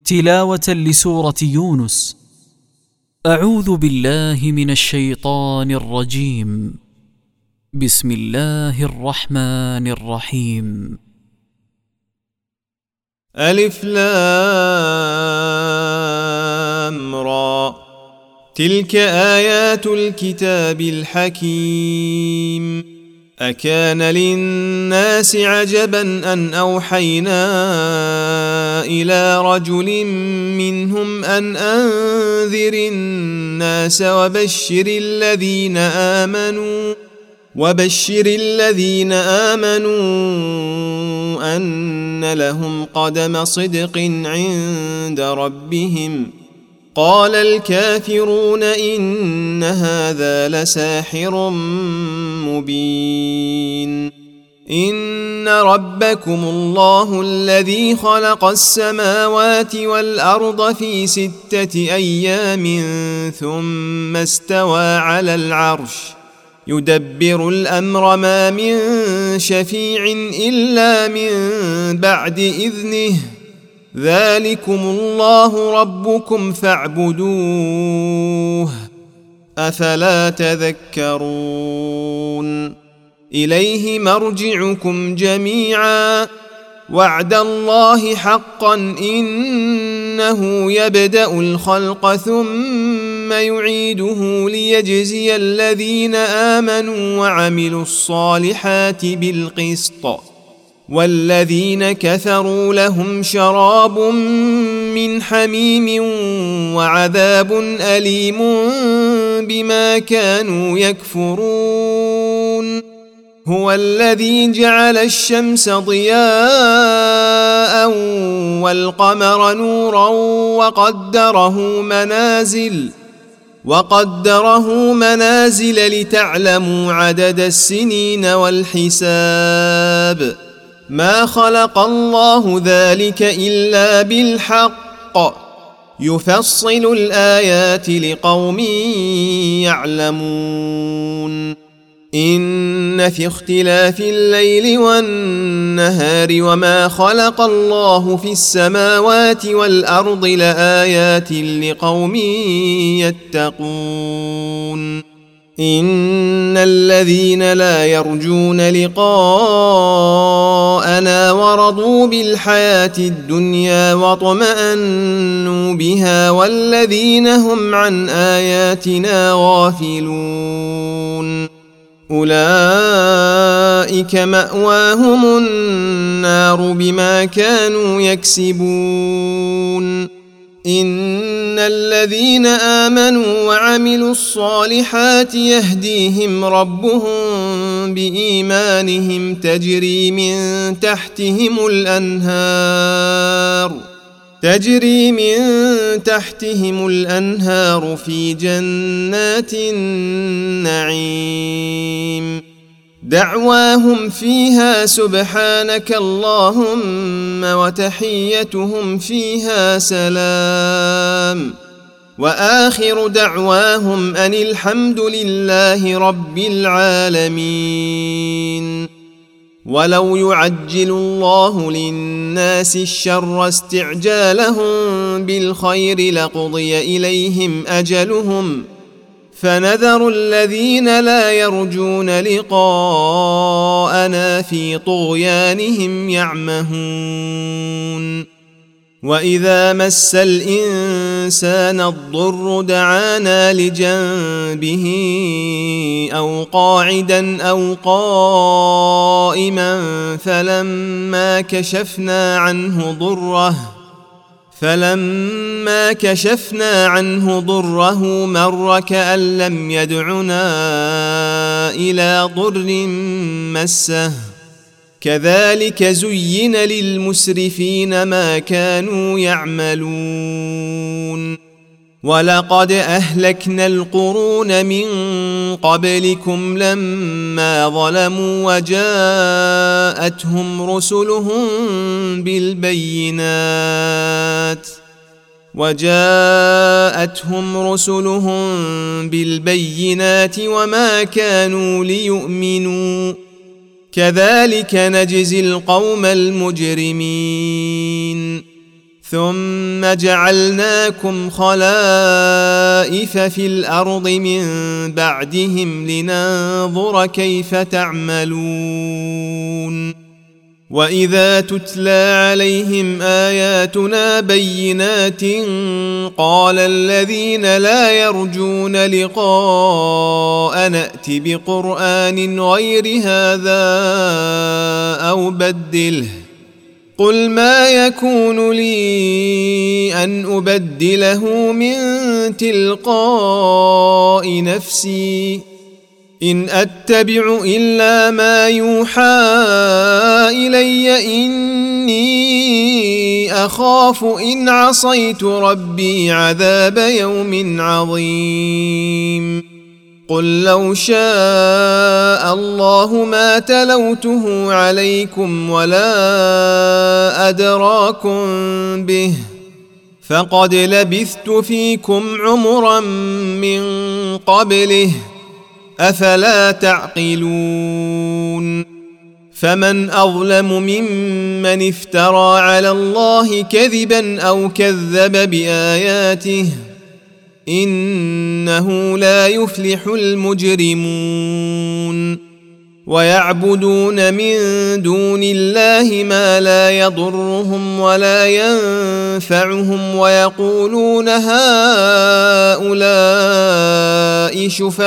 تلاوة لسورة يونس. أعوذ بالله من الشيطان الرجيم. بسم الله الرحمن الرحيم. ألف لام را، تلك آيات الكتاب الحكيم. أكان للناس عجبا أن أوحينا إلى رجل منهم أن أنذر الناس وبشر الذين آمنوا أن لهم قدم صدق عند ربهم. قال الكافرون إن هذا لساحر مبين. إن ربكم الله الذي خلق السماوات والأرض في 6 أيام ثم استوى على العرش يدبر الأمر، ما من شفيع إلا من بعد إذنه. ذلكم الله ربكم فاعبدوه، أفلا تذكرون. إليه مرجعكم جميعا، وعد الله حقا، إنه يبدأ الخلق ثم يعيده ليجزي الذين آمنوا وعملوا الصالحات بالقسط، والذين كفروا لهم شراب من حميم وعذاب أليم بما كانوا يكفرون. هو الذي جعل الشمس ضياء والقمر نورا وقدره منازل لتعلموا عدد السنين والحساب. ما خلق الله ذلك إلا بالحق، يفصل الآيات لقوم يعلمون. إن في اختلاف الليل والنهار وما خلق الله في السماوات والأرض لآيات لقوم يتقون. إن الذين لا يرجون لقاءنا ورضوا بالحياة الدنيا واطمأنوا بها والذين هم عن آياتنا غافلون أولئك مأواهم النار بما كانوا يكسبون. إن الذين آمنوا وعملوا الصالحات يهديهم ربهم بإيمانهم تجري من تحتهم الأنهار في جنات النعيم. دعواهم فيها سبحانك اللهم وتحيتهم فيها سلام، وآخر دعواهم أن الحمد لله رب العالمين. ولو يعجل الله للناس الشر استعجالهم بالخير لقضي إليهم أجلهم، فنذر الذين لا يرجون لقاءنا في طغيانهم يعمهون. وإذا مس الإنسان الضر دعانا لجنبه أو قاعدا أو قائما فلما كشفنا عنه ضره مر كأن لم يدعنا إلى ضر مسه. كذلك زين للمسرفين ما كانوا يعملون. ولقد أهلكنا القرون من قبلكم لما ظلموا وجاءتهم رسلهم بالبينات وما كانوا ليؤمنوا. كذلك نجزي القوم المجرمين. ثم جعلناكم خلائف في الأرض من بعدهم لننظر كيف تعملون وإذا تتلى عليهم آياتنا بينات قال الذين لا يرجون لقاء نأت بقرآن غير هذا أو بدله قل ما يكون لي أن أبدله من تلقاء نفسي إن أتبع إلا ما يوحى إلي إني أخاف إن عصيت ربي عذاب يوم عظيم قل لو شاء الله ما تلوته عليكم ولا أدراكم به فقد لبثت فيكم عمرا من قبله أفلا تعقلون فمن أظلم ممن افترى على الله كذبا أو كذب بآياته إنه لا يفلح المجرمون ويعبدون من دون الله ما لا يضرهم ولا ينفعهم ويقولون هؤلاء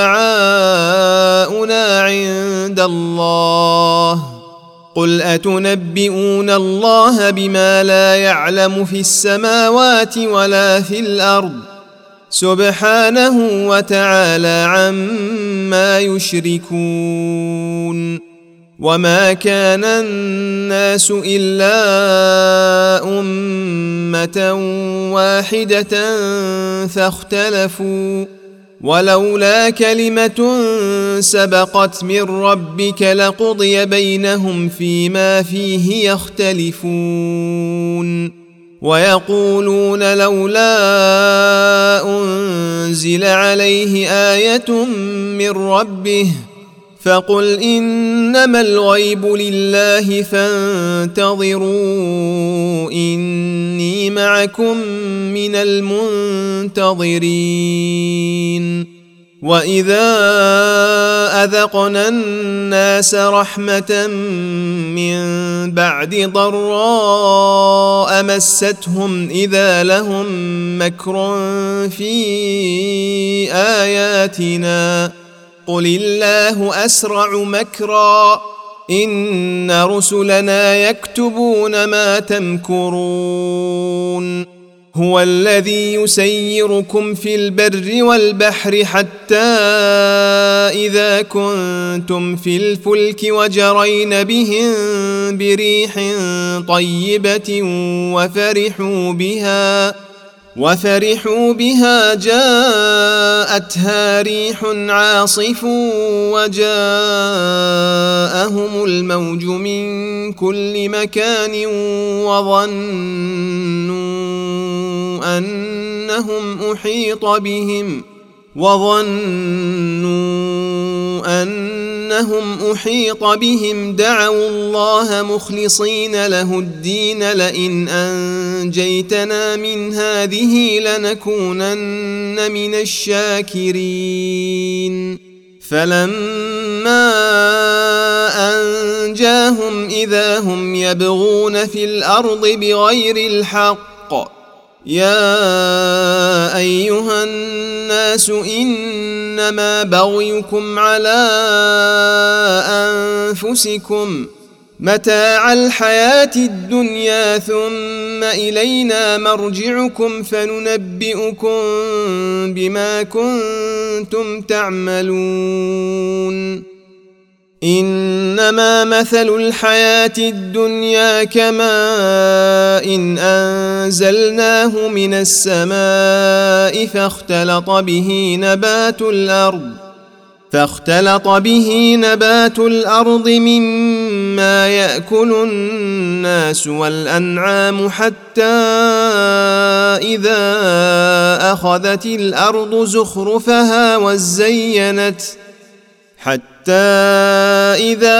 شفعاؤنا عند الله قل أتنبئون الله بما لا يعلم في السماوات ولا في الأرض سبحانه وتعالى عما يشركون وما كان الناس إلا أمة واحدة فاختلفوا ولولا كلمة سبقت من ربك لقضي بينهم فيما فيه يختلفون ويقولون لولا أنزل عليه آية من ربه فقل إنما الغيب لله فانتظروا إني معكم من المنتظرين وإذا أذقنا الناس رحمة من بعد ضراء مستهم إذا لهم مكر في آياتنا قل الله أسرع مكرا إن رسلنا يكتبون ما تمكرون هو الذي يسيركم في البر والبحر حتى إذا كنتم في الفلك وجرين بهم بريح طيبة وفرحوا بها جاءتها ريح عاصف وجاءهم الموج من كل مكان وظنوا أنهم أحيط بهم دعوا الله مخلصين له الدين لئن أنجيتنا من هذه لنكونن من الشاكرين فلما أنجاهم إذا هم يبغون في الأرض بغير الحق يا أيها الناس إنما بغيكم على أنفسكم متاع الحياة الدنيا ثم إلينا مرجعكم فننبئكم بما كنتم تعملون إنما مثل الحياة الدنيا كماء إن أنزلناه من السماء فاختلط به نبات الأرض مما يأكل الناس والأنعام حتى إذا أخذت الأرض زخرفها حتى إذا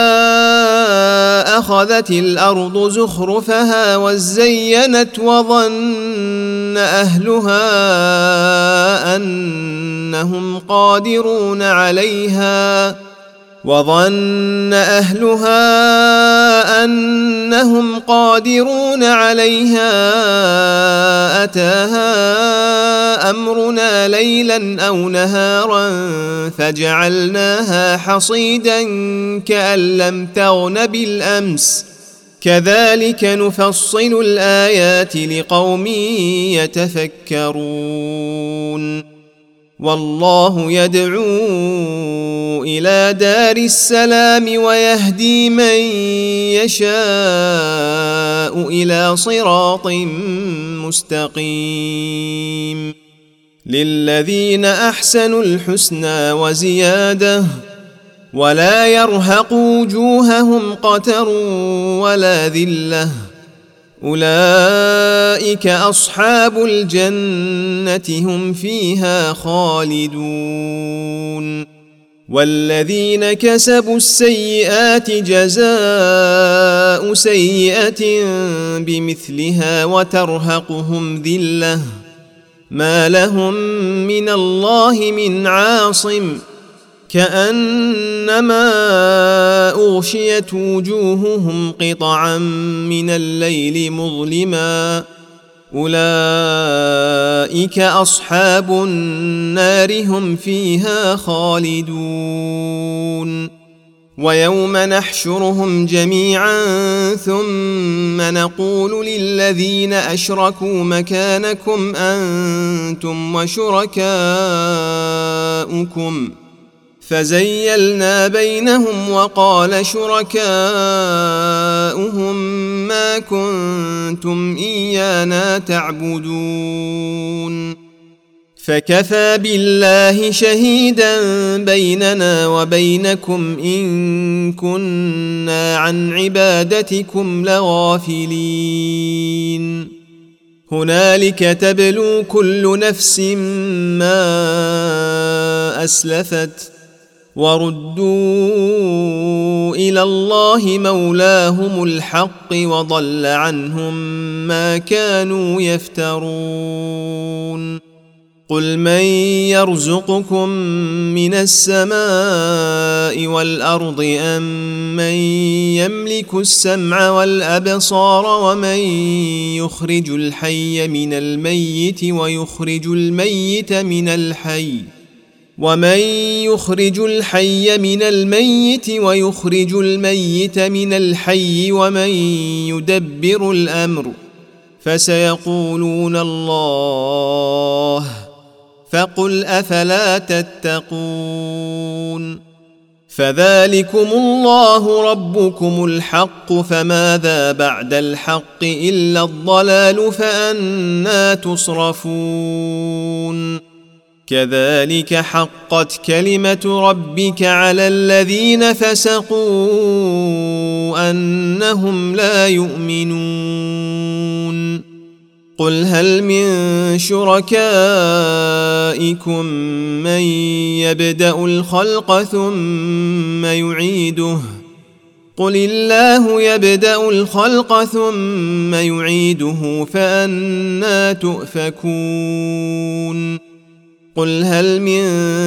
أخذت الأرض زخرفها وزينت وظن أهلها أنهم قادرون عليها أتاها أمرنا ليلا أو نهارا فجعلناها حصيدا كأن لم تغن بالأمس كذلك نفصل الآيات لقوم يتفكرون والله يدعو إلى دار السلام ويهدي من يشاء إلى صراط مستقيم للذين أحسنوا الحسنى وزيادة ولا يرهق وجوههم قتر ولا ذلة أولئك أصحاب الجنة هم فيها خالدون والذين كسبوا السيئات جزاء سيئة بمثلها وترهقهم ذلة ما لهم من الله من عاصم كأنما أغشيت وجوههم قطعا من الليل مظلما أولئك أصحاب النار هم فيها خالدون ويوم نحشرهم جميعا ثم نقول للذين أشركوا مكانكم أنتم وشركاؤكم فزيلنا بينهم وقال شركاؤهم ما كنتم إيانا تعبدون فكفى بالله شهيدا بيننا وبينكم إن كنا عن عبادتكم لغافلين هنالك تبلو كل نفس ما أسلفت وردوا إلى الله مولاهم الحق وضل عنهم ما كانوا يفترون قل من يرزقكم من السماء والأرض أم من يملك السمع والأبصار ومن يخرج الحي من الميت ويخرج الميت من الحي ومن يخرج الحي من الميت ويخرج الميت من الحي ومن يدبر الأمر فسيقولون الله فقل أفلا تتقون فذلكم الله ربكم الحق فماذا بعد الحق إلا الضلال فأنى تصرفون كذلك حقت كلمة ربك على الذين فسقوا أنهم لا يؤمنون قل هل من شركائكم من يبدأ الخلق ثم يعيده قل الله يبدأ الخلق ثم يعيده فأنى تؤفكون قل هل من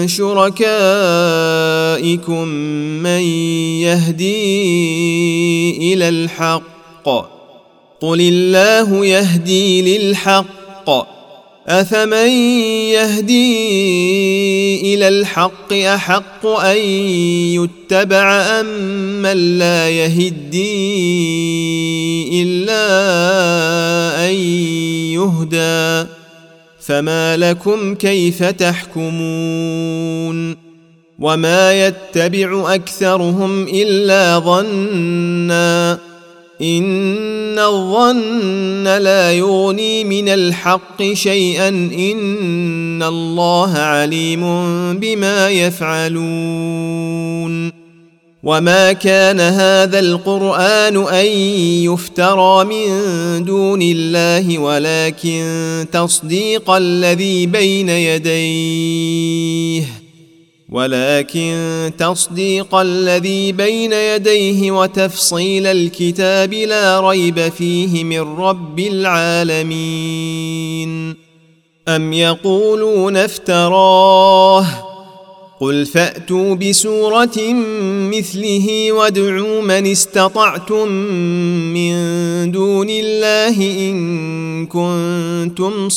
شركائكم من يهدي إلى الحق قل الله يهدي للحق أفمن يهدي إلى الحق أحق أن يتبع أم من لا يهدي إلا أن يهدى فما لكم كيف تحكمون وما يتبع أكثرهم إلا ظنا إن الظن لا يغني من الحق شيئا إن الله عليم بما يفعلون وما كان هذا القرآن أن يفترى من دون الله ولكن تصديق الذي بين يديه ولكن تصديق الذي بين يديه وتفصيل الكتاب لا ريب فيه من رب العالمين. أم يقولون افتراه قل فأتوا بسورة مثله وادعوا من استطعتم من دون الله إن كنتم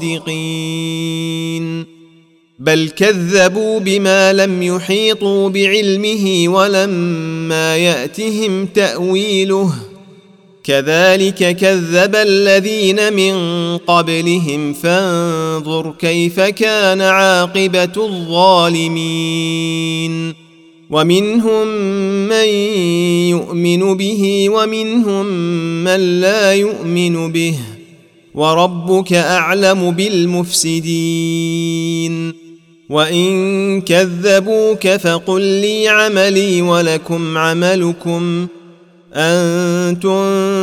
صادقين. بل كذبوا بما لم يحيطوا بعلمه ولما يأتهم تأويله كذلك كذب الذين من قبلهم فانظر كيف كان عاقبة الظالمين. ومنهم من يؤمن به ومنهم من لا يؤمن به وربك أعلم بالمفسدين. وإن كذبوك فقل لي عملي ولكم عملكم أنتم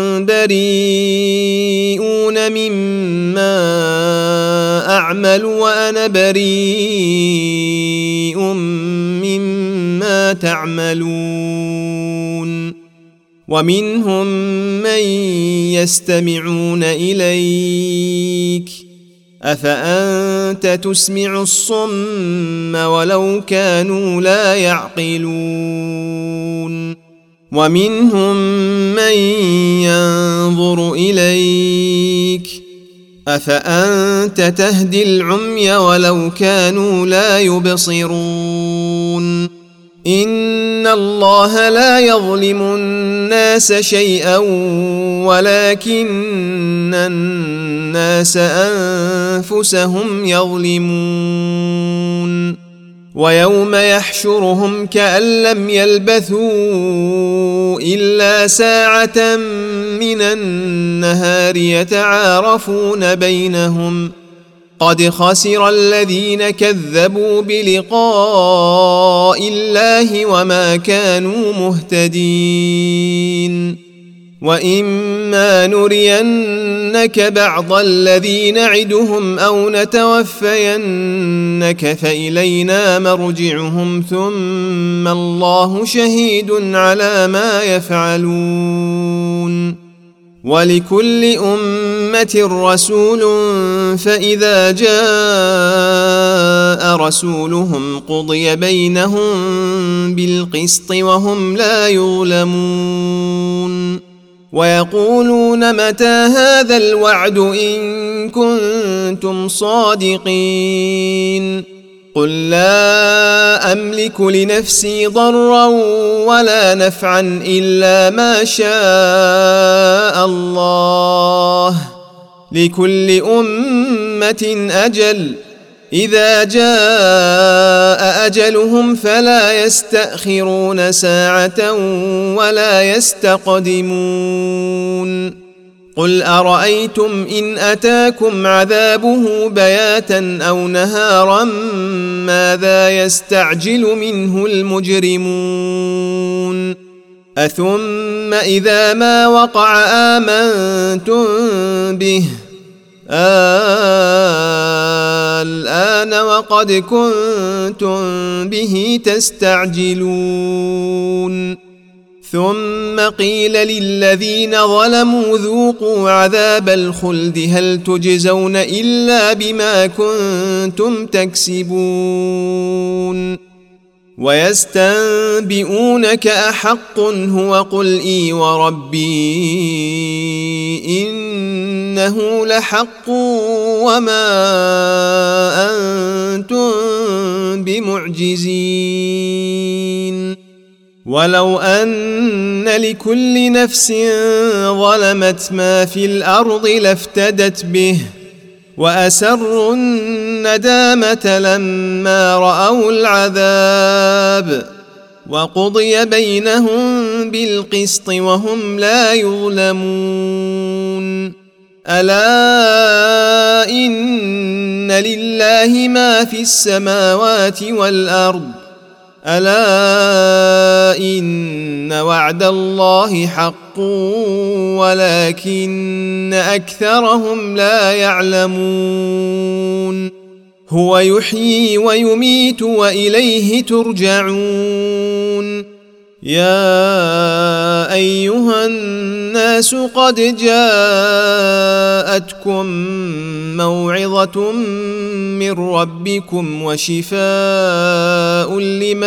بريئون مما أعمل وأنا بريء مما تعملون. ومنهم من يستمعون إليك أفأنت تسمع الصم ولو كانوا لا يعقلون. ومنهم من ينظر إليك أفأنت تهدي العمي ولو كانوا لا يبصرون. إن الله لا يظلم الناس شيئا ولكن الناس أنفسهم يظلمون. ويوم يحشرهم كأن لم يلبثوا إلا ساعة من النهار يتعارفون بينهم قد خسر الذين كذبوا بلقاء الله وما كانوا مهتدين. وإما نرينك بعض الذي نعدهم أو نتوفينك فإلينا مرجعهم ثم الله شهيد على ما يفعلون. ولكل أمة رسول فإذا جاء رسولهم قضي بينهم بالقسط وهم لا يظلمون. ويقولون متى هذا الوعد إن كنتم صادقين. قل لا أملك لنفسي ضرا ولا نفعا إلا ما شاء الله لكل أمة أجل إذا جاء أجلهم فلا يستأخرون ساعة ولا يستقدمون. قل أرأيتم إن أتاكم عذابه بياتا أو نهارا ماذا يستعجل منه المجرمون. أثم إذا ما وقع آمنتم به الآن وقد كنتم به تستعجلون. ثم قيل للذين ظلموا ذوقوا عذاب الخلد هل تجزون إلا بما كنتم تكسبون. ويستنبئونك أحق هو قل إي وربي إنه لحق وما أنتم بمعجزين. ولو أن لكل نفس ظلمت ما في الأرض لافتدت به وأسروا الندامة لما رأوا العذاب وقضي بينهم بالقسط وهم لا يظلمون. ألا إن لله ما في السماوات والأرض ألا إن وعد الله حق ولكن أكثرهم لا يعلمون. هو يحيي ويميت وإليه ترجعون. يا أيها الناس قد جاءتكم موعظة من ربكم وشفاء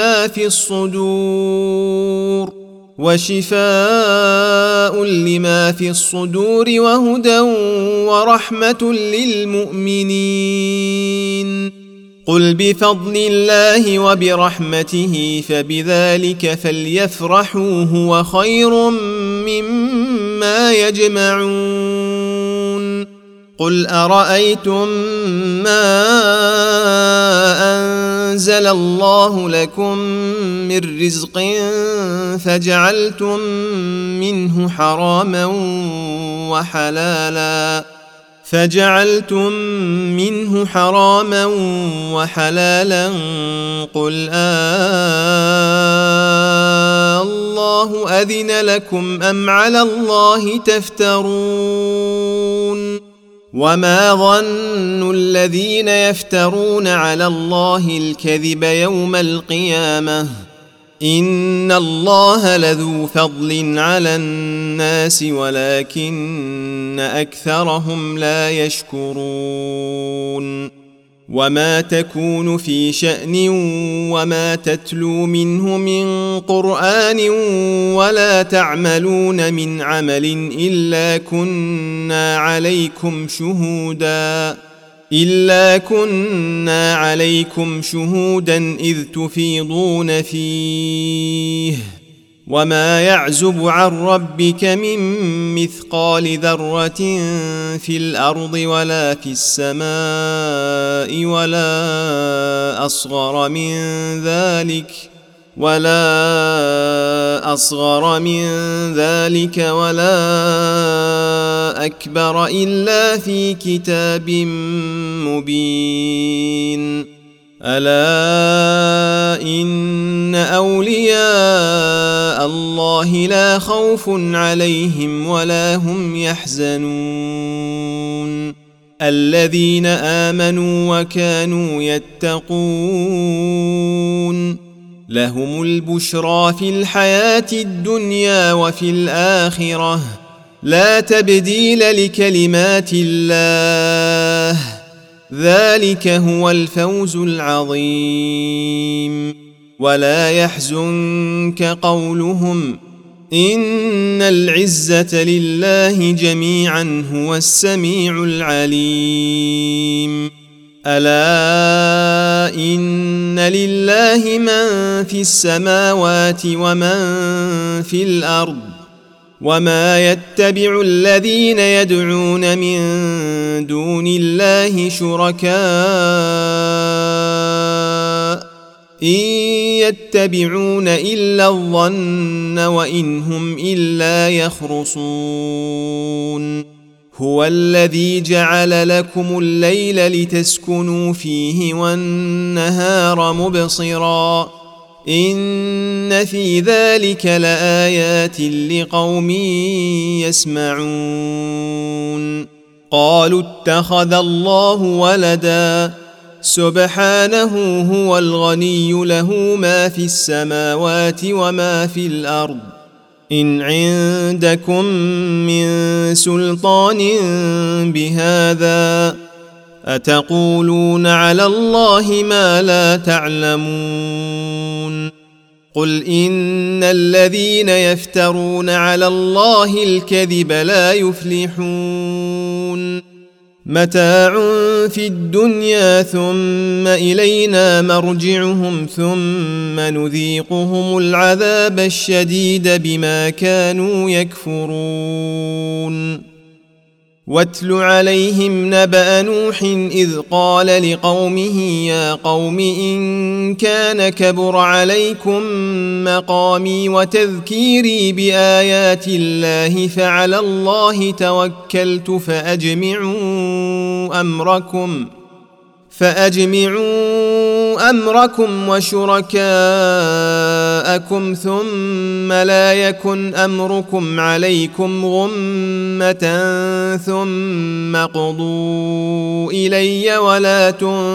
لما في الصدور وهدى ورحمة للمؤمنين. قل بفضل الله وبرحمته فبذلك فليفرحوا هو خير مما يجمعون. قل أرأيتم ما أنزل الله لكم من رزق فجعلتم منه حراما وحلالا قل الله أذن لكم أم على الله تفترون. وما ظن الذين يفترون على الله الكذب يوم القيامة إن الله لذو فضل على الناس ولكن أكثرهم لا يشكرون. وما تكون في شأن وما تتلو منه من قرآن ولا تعملون من عمل إلا كنا عليكم شهودا إذ تفيضون فيه. وما يعزب عن ربك من مثقال ذرة في الأرض ولا في السماء ولا أصغر من ذلك ولا أكبر إلا في كتاب مبين. ألا إن أولياء الله لا خوف عليهم ولا هم يحزنون الذين آمنوا وكانوا يتقون. لهم البشرى في الحياة الدنيا وفي الآخرة لا تبديل لكلمات الله ذلك هو الفوز العظيم. ولا يحزنك قولهم إن العزة لله جميعا هو السميع العليم. ألا إن لله من في السماوات ومن في الأرض وما يتبع الذين يدعون من دون الله شركاء إن يتبعون إلا الظن وإن هم إلا يخرصون. هو الذي جعل لكم الليل لتسكنوا فيه والنهار مبصرا إن في ذلك لآيات لقوم يسمعون. قالوا اتخذ الله ولدا سبحانه هو الغني له ما في السماوات وما في الأرض إن عندكم من سلطان بهذا أتقولون على الله ما لا تعلمون. قل إن الذين يفترون على الله الكذب لا يفلحون. متاع في الدنيا ثم إلينا مرجعهم ثم نذيقهم العذاب الشديد بما كانوا يكفرون. واتل عليهم نبأ نوح إذ قال لقومه يا قوم إن كان كبر عليكم مقامي وتذكيري بآيات الله فعلى فأجمعوا أمركم وشركاءكم ثم لا يكن أمركم عليكم غمة ثم اقضوا إلي ولا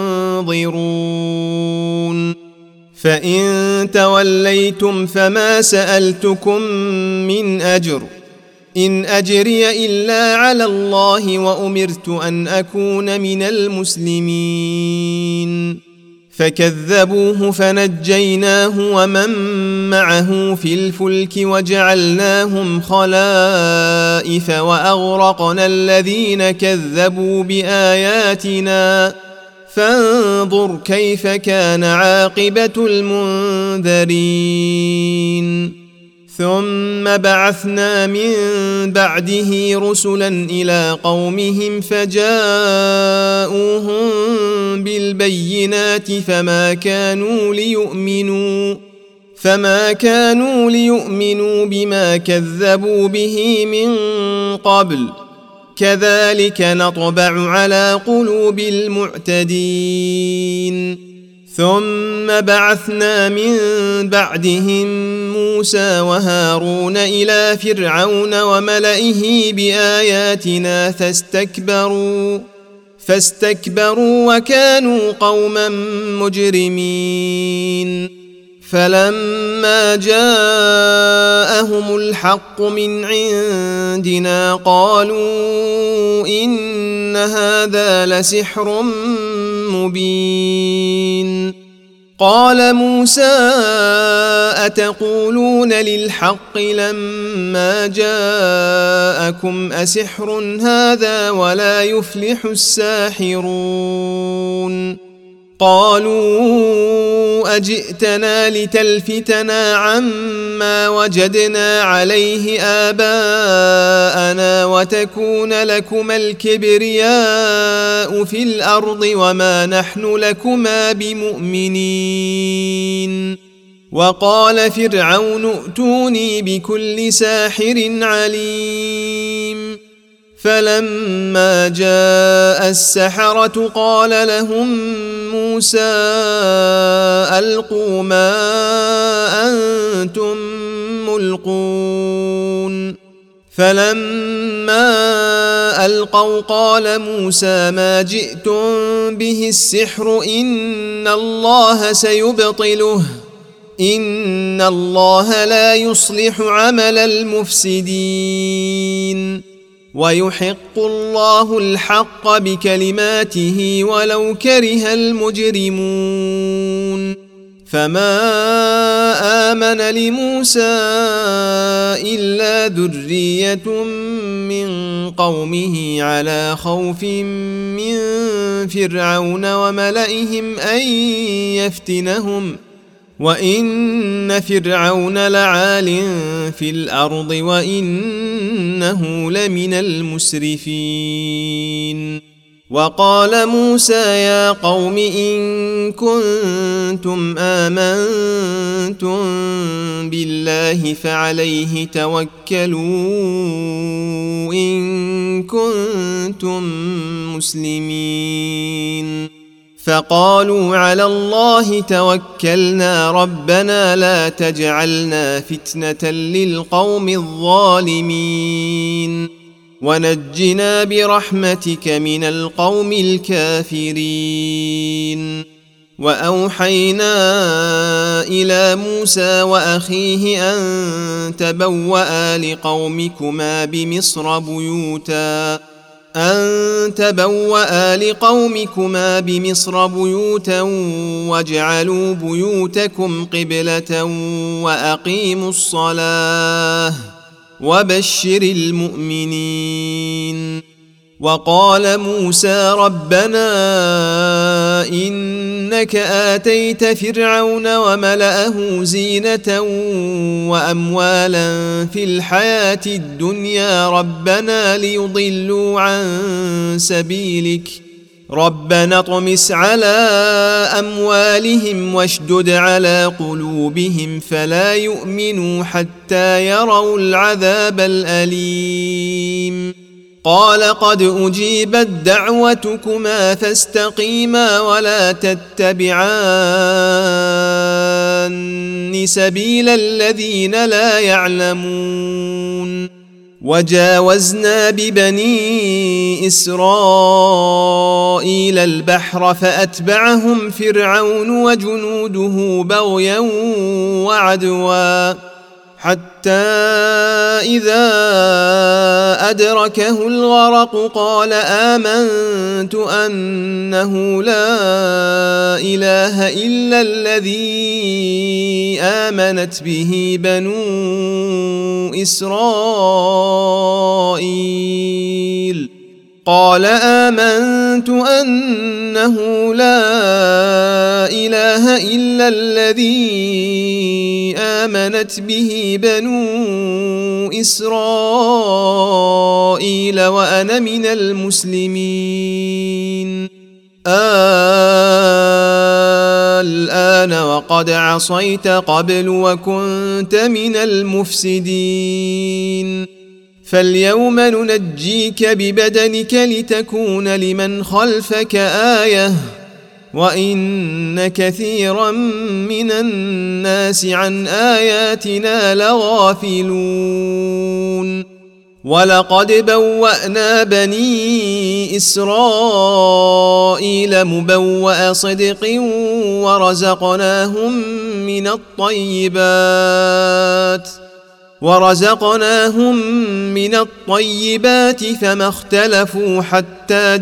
تنظرون فإن توليتم فما سألتكم من أجر إن أجري إلا على الله وأمرت أن أكون من المسلمين فكذبوه فنجيناه ومن معه في الفلك وجعلناهم خلائف وأغرقنا الذين كذبوا بآياتنا فانظر كيف كان عاقبة المنذرين ثم بعثنا من بعده رسلا إلى قومهم فجاءوهم بالبينات فما كانوا ليؤمنوا بما كذبوا به من قبل كذلك نطبع على قلوب المعتدين ثم بعثنا من بعدهم موسى وهارون إلى فرعون وملئه بآياتنا فاستكبروا وكانوا قوما مجرمين فلما جاءهم الحق من عندنا قالوا إن هذا لسحر مبين قال موسى أتقولون للحق لما جاءكم أسحر هذا ولا يفلح الساحرون قالوا أجئتنا لتلفتنا عما وجدنا عليه آباءنا وتكون لكما الكبرياء في الأرض وما نحن لكما بمؤمنين وقال فرعون ائتوني بكل ساحر عليم فلما جاء السحرة قال لهم موسى ألقوا ما أنتم ملقون فلما ألقوا قال موسى ما جئتم به السحر إن الله سيبطله إن الله لا يصلح عمل المفسدين ويحق الله الحق بكلماته ولو كره المجرمون فما آمن لموسى إلا ذرية من قومه على خوف من فرعون وملئهم أن يفتنهم وإن فرعون لعال في الأرض وإنه لمن المسرفين وقال موسى يا قوم إن كنتم آمنتم بالله فعليه توكلوا إن كنتم مسلمين فقالوا على الله توكلنا ربنا لا تجعلنا فتنة للقوم الظالمين ونجنا برحمتك من القوم الكافرين وأوحينا إلى موسى وأخيه أن تبوأ لقومكما بمصر بيوتا واجعلوا بيوتكم قبلة وأقيموا الصلاة وبشر المؤمنين وقال موسى ربنا إنك آتيت فرعون وملأه زينة وأموالا في الحياة الدنيا ربنا ليضلوا عن سبيلك ربنا اطمس على أموالهم واشدد على قلوبهم فلا يؤمنوا حتى يروا العذاب الأليم قال قد أجيبت دعوتكما فاستقيما ولا تتبعان سبيل الذين لا يعلمون وجاوزنا ببني إسرائيل البحر فأتبعهم فرعون وجنوده بغيا وعدوا حتى إذا أدركه الغرق قال آمنت أنه لا إله إلا الذي آمنت به بنو إسرائيل قال آمنت أنه لا إله إلا الذي آمنت به بنو إسرائيل وأنا من المسلمين الآن وقد عصيت قبل وكنت من المفسدين فاليوم ننجيك ببدنك لتكون لمن خلفك آية وإن كثيرا من الناس عن آياتنا لغافلون ولقد بوأنا بني إسرائيل مبوأ صدق ورزقناهم من الطيبات فما اختلفوا حتى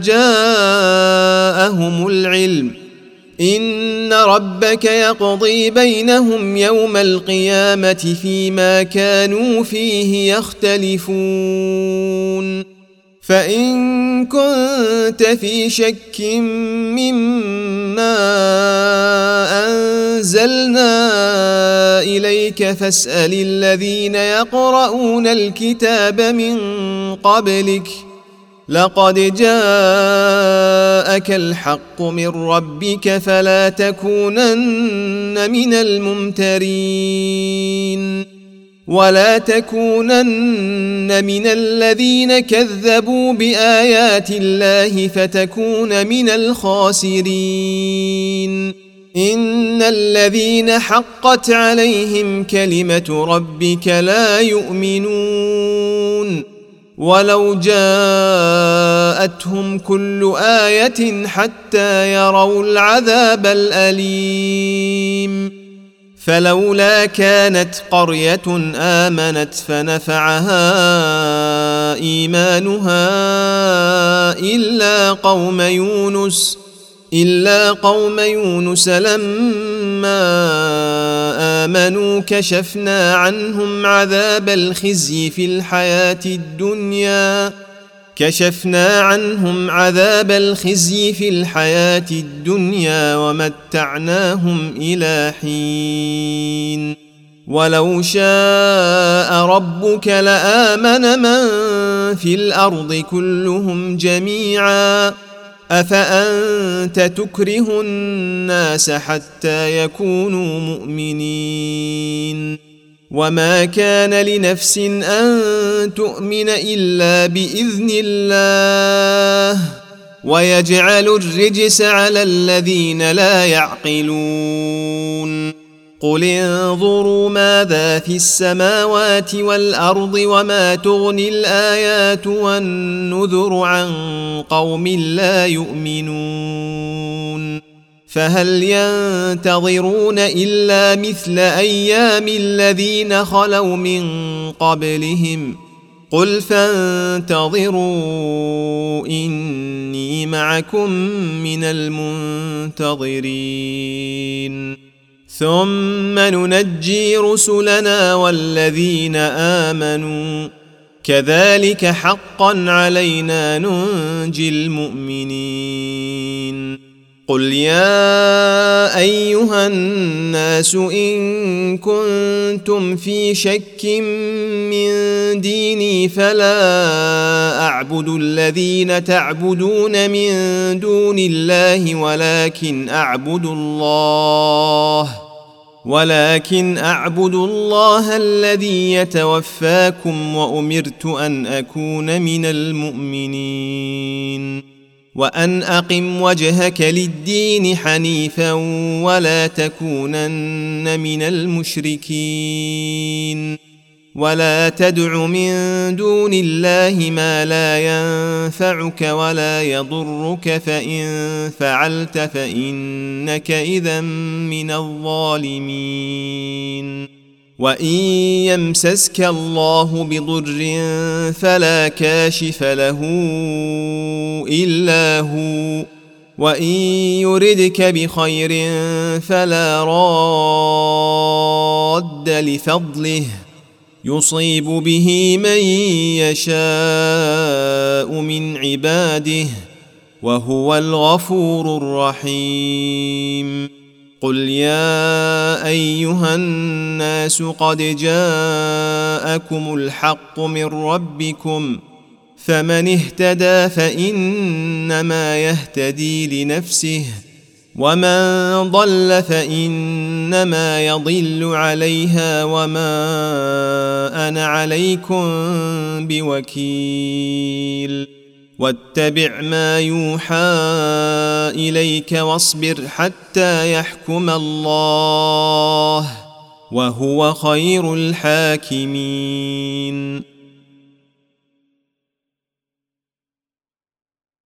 جاءهم العلم إن ربك يقضي بينهم يوم القيامة فيما كانوا فيه يختلفون فإن كنت في شك مما أنزلنا إليك فاسأل الذين يقرؤون الكتاب من قبلك لقد جاءك الحق من ربك فلا تكونن من الممترين ولا تكونن من الذين كذبوا بآيات الله فتكون من الخاسرين إن الذين حقت عليهم كلمة ربك لا يؤمنون ولو جاءتهم كل آية حتى يروا العذاب الأليم فلولا كانت قرية آمنت فنفعها إيمانها إلا قوم يونس لما آمنوا كشفنا عنهم عذاب الخزي في الحياة الدنيا ومتعناهم إلى حين ولو شاء ربك لآمن من في الأرض كلهم جميعا أفأنت تكره الناس حتى يكونوا مؤمنين وما كان لنفس أن تؤمن إلا بإذن الله ويجعل الرجس على الذين لا يعقلون قل انظروا ماذا في السماوات والأرض وما تغني الآيات والنذر عن قوم لا يؤمنون فهل ينتظرون إلا مثل أيام الذين خلوا من قبلهم قل فانتظروا إني معكم من المنتظرين ثم ننجي رسلنا والذين آمنوا كذلك حقا علينا ننجي المؤمنين قل يا أيها الناس إن كنتم في شك من ديني فلا أعبد الذين تعبدون من ولكن أعبد الله الذي يتوفاكم وأمرت أن أكون من المؤمنين وأن أقم وجهك للدين حنيفا ولا تكونن من المشركين ولا تدع من دون الله ما لا ينفعك ولا يضرك فإن فعلت فإنك إذا من الظالمين وإن يمسسك الله بضر فلا كاشف له إلا هو وإن يردك بخير فلا راد لفضله يصيب به من يشاء من عباده وهو الغفور الرحيم قل يا أيها الناس قد جاءكم الحق من ربكم فمن اهتدى فإنما يهتدي لنفسه ومن ضل فإنما يضل عليها وما أنا عليكم بوكيل واتبع ما يوحى إليك واصبر حتى يحكم الله وهو خير الحاكمين